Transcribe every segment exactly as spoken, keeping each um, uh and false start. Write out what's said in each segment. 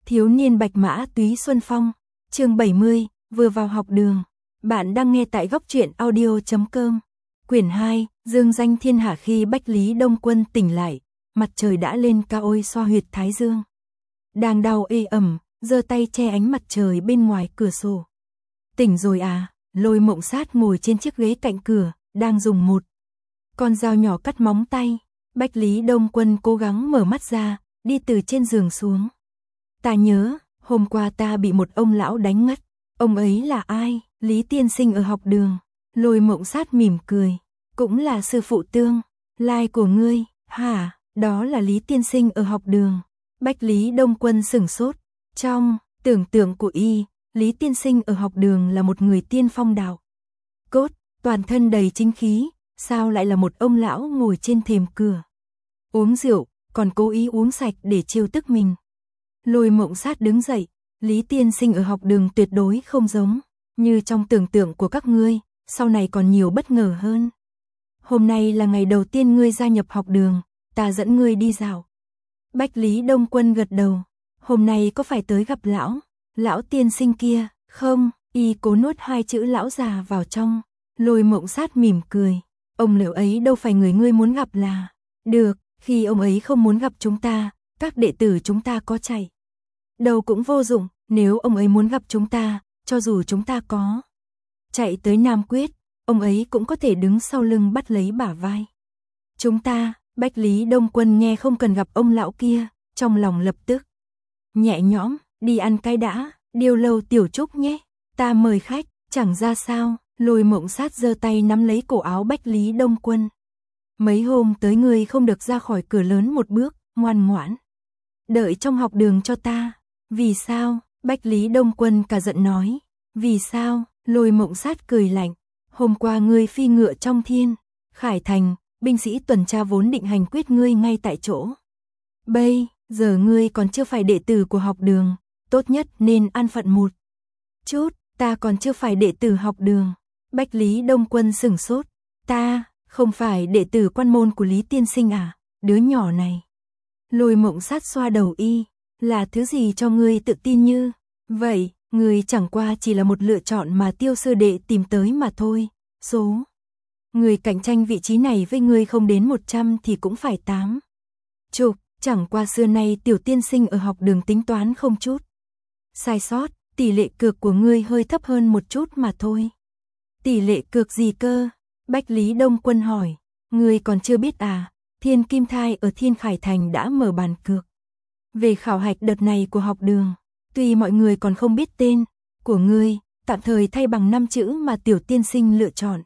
Thiếu niên bạch mã túy xuân phong, chương bảy mươi, vừa vào học đường. Bạn đang nghe tại góc truyện audio chấm com. Quyển hai, dương danh thiên hạ. Khi Bách Lý Đông Quân tỉnh lại, mặt trời đã lên cao ôi xoa huyệt thái dương. Đang đau ê ẩm, giơ tay che ánh mặt trời bên ngoài cửa sổ. Tỉnh rồi à? Lôi Mộng Sát ngồi trên chiếc ghế cạnh cửa, đang dùng một con dao nhỏ cắt móng tay. Bách Lý Đông Quân cố gắng mở mắt ra, đi từ trên giường xuống. Ta nhớ, hôm qua ta bị một ông lão đánh ngất. Ông ấy là ai? Lý tiên sinh ở học đường. Lôi Mộng Sát mỉm cười. Cũng là sư phụ tương lai của ngươi. Hả? Đó là Lý tiên sinh ở học đường. Bách Lý Đông Quân sửng sốt. Trong tưởng tượng của y, Lý tiên sinh ở học đường là một người tiên phong đạo cốt, toàn thân đầy chính khí. Sao lại là một ông lão ngồi trên thềm cửa uống rượu, còn cố ý uống sạch để trêu tức mình. Lôi Mộng Sát đứng dậy. Lý tiên sinh ở học đường tuyệt đối không giống như trong tưởng tượng của các ngươi, sau này còn nhiều bất ngờ hơn. Hôm nay là ngày đầu tiên ngươi gia nhập học đường, ta dẫn ngươi đi dạo. Bách Lý Đông Quân gật đầu. Hôm nay có phải tới gặp lão, lão tiên sinh kia, không? Y cố nuốt hai chữ lão già vào trong. Lôi Mộng Sát mỉm cười. Ông lão ấy đâu phải người ngươi muốn gặp là. Được, khi ông ấy không muốn gặp chúng ta, các đệ tử chúng ta có chạy đâu cũng vô dụng. Nếu ông ấy muốn gặp chúng ta, cho dù chúng ta có chạy tới Nam Quyết, ông ấy cũng có thể đứng sau lưng bắt lấy bả vai chúng ta. Bách Lý Đông Quân nghe không cần gặp ông lão kia, trong lòng lập tức nhẹ nhõm. Đi ăn cái đã, Điêu Lâu tiểu trúc nhé, ta mời khách. Chẳng ra sao. Lôi Mộng Sát giơ tay nắm lấy cổ áo Bách Lý Đông Quân. Mấy hôm tới ngươi không được ra khỏi cửa lớn một bước, ngoan ngoãn đợi trong học đường cho ta. Vì sao? Bách Lý Đông Quân cả giận nói. Vì sao? Lôi Mộng Sát cười lạnh. Hôm qua ngươi phi ngựa trong thiên Khải Thành, binh sĩ tuần tra vốn định hành quyết ngươi ngay tại chỗ. Bây giờ ngươi còn chưa phải đệ tử của học đường, tốt nhất nên an phận một chút. Ta còn chưa phải đệ tử học đường. Bách Lý Đông Quân sửng sốt. Ta không phải đệ tử quan môn của Lý tiên sinh à? Đứa nhỏ này. Lôi Mộng Sát xoa đầu y. Là thứ gì cho ngươi tự tin như vậy? Ngươi chẳng qua chỉ là một lựa chọn mà Tiêu sư đệ tìm tới mà thôi. Số người cạnh tranh vị trí này với ngươi không đến một trăm thì cũng phải tám chục. Chẳng qua xưa nay tiểu tiên sinh ở học đường tính toán không chút sai sót, tỷ lệ cược của ngươi hơi thấp hơn một chút mà thôi. Tỷ lệ cược gì cơ? Bách Lý Đông Quân hỏi. Ngươi còn chưa biết à? Thiên Kim Thai ở Thiên Khải Thành đã mở bàn cược về khảo hạch đợt này của học đường. Tuy mọi người còn không biết tên của ngươi, tạm thời thay bằng năm chữ mà tiểu tiên sinh lựa chọn.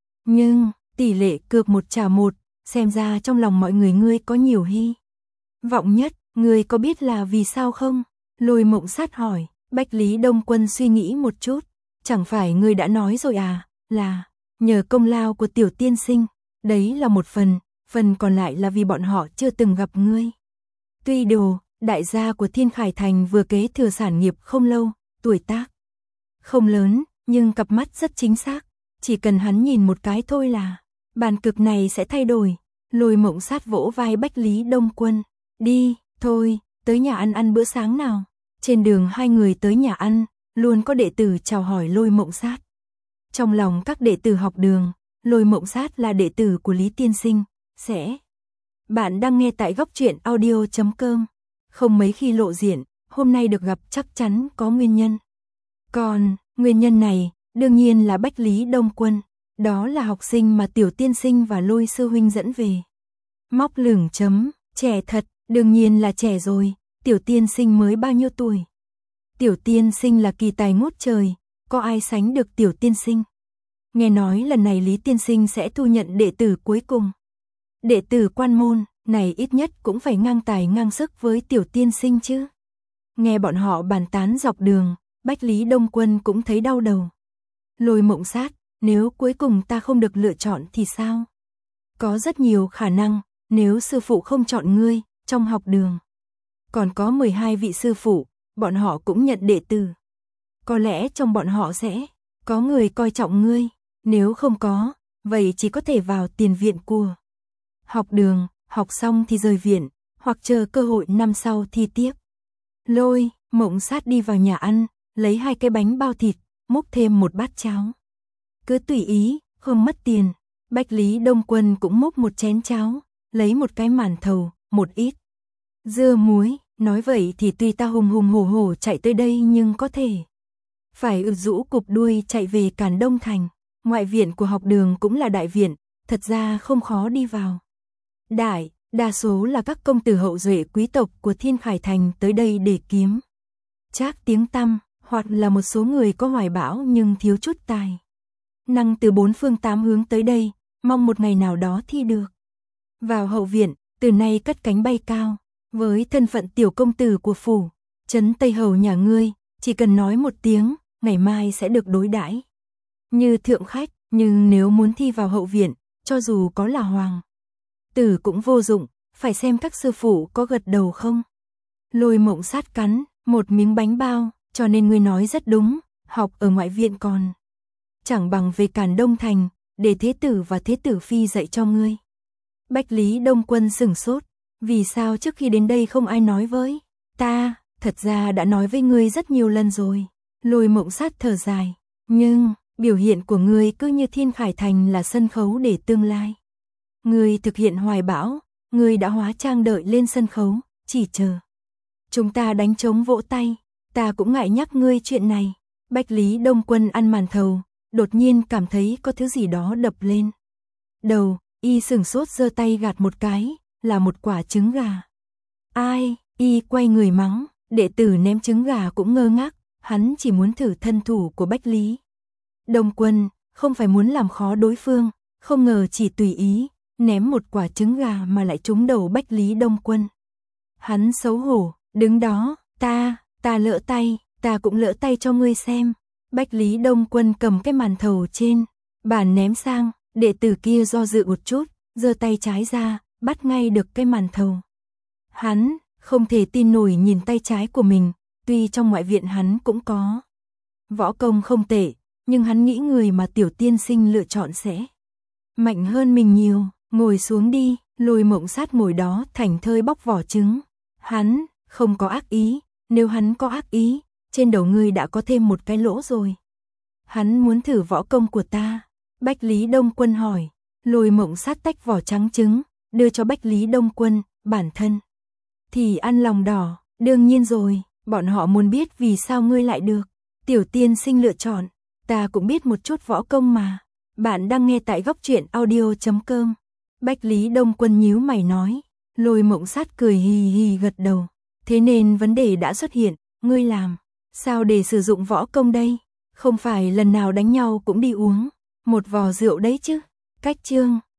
Nhưng tỷ lệ cược một trả một, xem ra trong lòng mọi người ngươi có nhiều hy vọng nhất. Ngươi có biết là vì sao không? Lôi Mộng Sát hỏi. Bách Lý Đông Quân suy nghĩ một chút. Chẳng phải ngươi đã nói rồi à, là nhờ công lao của tiểu tiên sinh. Đấy là một phần, phần còn lại là vì bọn họ chưa từng gặp ngươi. Tuy đồ đại gia của Thiên Khải Thành vừa kế thừa sản nghiệp không lâu, tuổi tác không lớn, nhưng cặp mắt rất chính xác. Chỉ cần hắn nhìn một cái thôi là bàn cực này sẽ thay đổi. Lôi Mộng Sát vỗ vai Bách Lý Đông Quân. Đi, thôi, tới nhà ăn ăn bữa sáng nào. Trên đường hai người tới nhà ăn, luôn có đệ tử chào hỏi Lôi Mộng Sát. Trong lòng các đệ tử học đường, Lôi Mộng Sát là đệ tử của Lý tiên sinh. Sẽ Bạn đang nghe tại góc truyện audio chấm com. Không mấy khi lộ diện, hôm nay được gặp chắc chắn có nguyên nhân. Còn nguyên nhân này đương nhiên là Bách Lý Đông Quân. Đó là học sinh mà tiểu tiên sinh và Lôi sư huynh dẫn về. Móc lửng chấm, trẻ thật, đương nhiên là trẻ rồi. Tiểu tiên sinh mới bao nhiêu tuổi? Tiểu tiên sinh là kỳ tài ngút trời, có ai sánh được tiểu tiên sinh? Nghe nói lần này Lý tiên sinh sẽ thu nhận đệ tử cuối cùng. Đệ tử quan môn này ít nhất cũng phải ngang tài ngang sức với tiểu tiên sinh chứ. Nghe bọn họ bàn tán dọc đường, Bách Lý Đông Quân cũng thấy đau đầu. Lôi Mộng Sát, nếu cuối cùng ta không được lựa chọn thì sao? Có rất nhiều khả năng, nếu sư phụ không chọn ngươi, trong học đường còn có mười hai vị sư phụ, bọn họ cũng nhận đệ tử. Có lẽ trong bọn họ sẽ có người coi trọng ngươi, nếu không có, vậy chỉ có thể vào tiền viện của học đường, học xong thì rời viện, hoặc chờ cơ hội năm sau thi tiếp. Lôi Mộng Sát đi vào nhà ăn, lấy hai cái bánh bao thịt, múc thêm một bát cháo. Cứ tùy ý, không mất tiền. Bách Lý Đông Quân cũng múc một chén cháo, lấy một cái màn thầu, một ít dưa muối, nói vậy thì tuy ta hùng hùng hổ hổ chạy tới đây nhưng có thể phải ư rũ cụp đuôi chạy về Càn Đông Thành. Ngoại viện của học đường cũng là đại viện, thật ra không khó đi vào. Đại, đa số là các công tử hậu duệ quý tộc của Thiên Khải Thành tới đây để kiếm trác tiếng tăm, hoặc là một số người có hoài bão nhưng thiếu chút tài năng từ bốn phương tám hướng tới đây, mong một ngày nào đó thi được vào hậu viện, từ nay cất cánh bay cao. Với thân phận tiểu công tử của phủ trấn Tây Hầu nhà ngươi, chỉ cần nói một tiếng, ngày mai sẽ được đối đãi như thượng khách, nhưng nếu muốn thi vào hậu viện, cho dù có là hoàng tử cũng vô dụng, phải xem các sư phụ có gật đầu không. Lôi Mộng Sát cắn một miếng bánh bao, cho nên ngươi nói rất đúng, học ở ngoại viện còn chẳng bằng về Càn Đông Thành, để thế tử và thế tử phi dạy cho ngươi. Bách Lý Đông Quân sửng sốt, vì sao trước khi đến đây không ai nói với ta, thật ra đã nói với ngươi rất nhiều lần rồi. Lôi Mộng Sát thở dài, nhưng biểu hiện của ngươi cứ như Thiên Khải Thành là sân khấu để tương lai. Ngươi thực hiện hoài bão, ngươi đã hóa trang đợi lên sân khấu, chỉ chờ chúng ta đánh trống vỗ tay, ta cũng ngại nhắc ngươi chuyện này. Bách Lý Đông Quân ăn màn thầu, đột nhiên cảm thấy có thứ gì đó đập lên đầu, y sửng sốt giơ tay gạt một cái, là một quả trứng gà. Ai, y quay người mắng, đệ tử ném trứng gà cũng ngơ ngác, hắn chỉ muốn thử thân thủ của Bách Lý Đông Quân, không phải muốn làm khó đối phương, không ngờ chỉ tùy ý ném một quả trứng gà mà lại trúng đầu Bách Lý Đông Quân. Hắn xấu hổ, đứng đó, ta, ta lỡ tay, ta cũng lỡ tay cho ngươi xem. Bách Lý Đông Quân cầm cái màn thầu trên bàn ném sang, đệ tử kia do dự một chút, giơ tay trái ra, bắt ngay được cái màn thầu. Hắn không thể tin nổi nhìn tay trái của mình, tuy trong ngoại viện hắn cũng có võ công không tệ, nhưng hắn nghĩ người mà tiểu tiên sinh lựa chọn sẽ mạnh hơn mình nhiều. Ngồi xuống đi. Lôi Mộng Sát ngồi đó thảnh thơi bóc vỏ trứng. Hắn không có ác ý, nếu hắn có ác ý, trên đầu ngươi đã có thêm một cái lỗ rồi. Hắn muốn thử võ công của ta. Bách Lý Đông Quân hỏi. Lôi Mộng Sát tách vỏ trắng trứng, đưa cho Bách Lý Đông Quân, bản thân thì ăn lòng đỏ, đương nhiên rồi, bọn họ muốn biết vì sao ngươi lại được tiểu tiên sinh lựa chọn. Ta cũng biết một chút võ công mà. Bạn đang nghe tại góc truyện audio chấm com. Bách Lý Đông Quân nhíu mày nói. Lôi Mộng Sát cười hì hì gật đầu. Thế nên vấn đề đã xuất hiện, ngươi làm sao để sử dụng võ công đây? Không phải lần nào đánh nhau cũng đi uống một vò rượu đấy chứ. Cách chương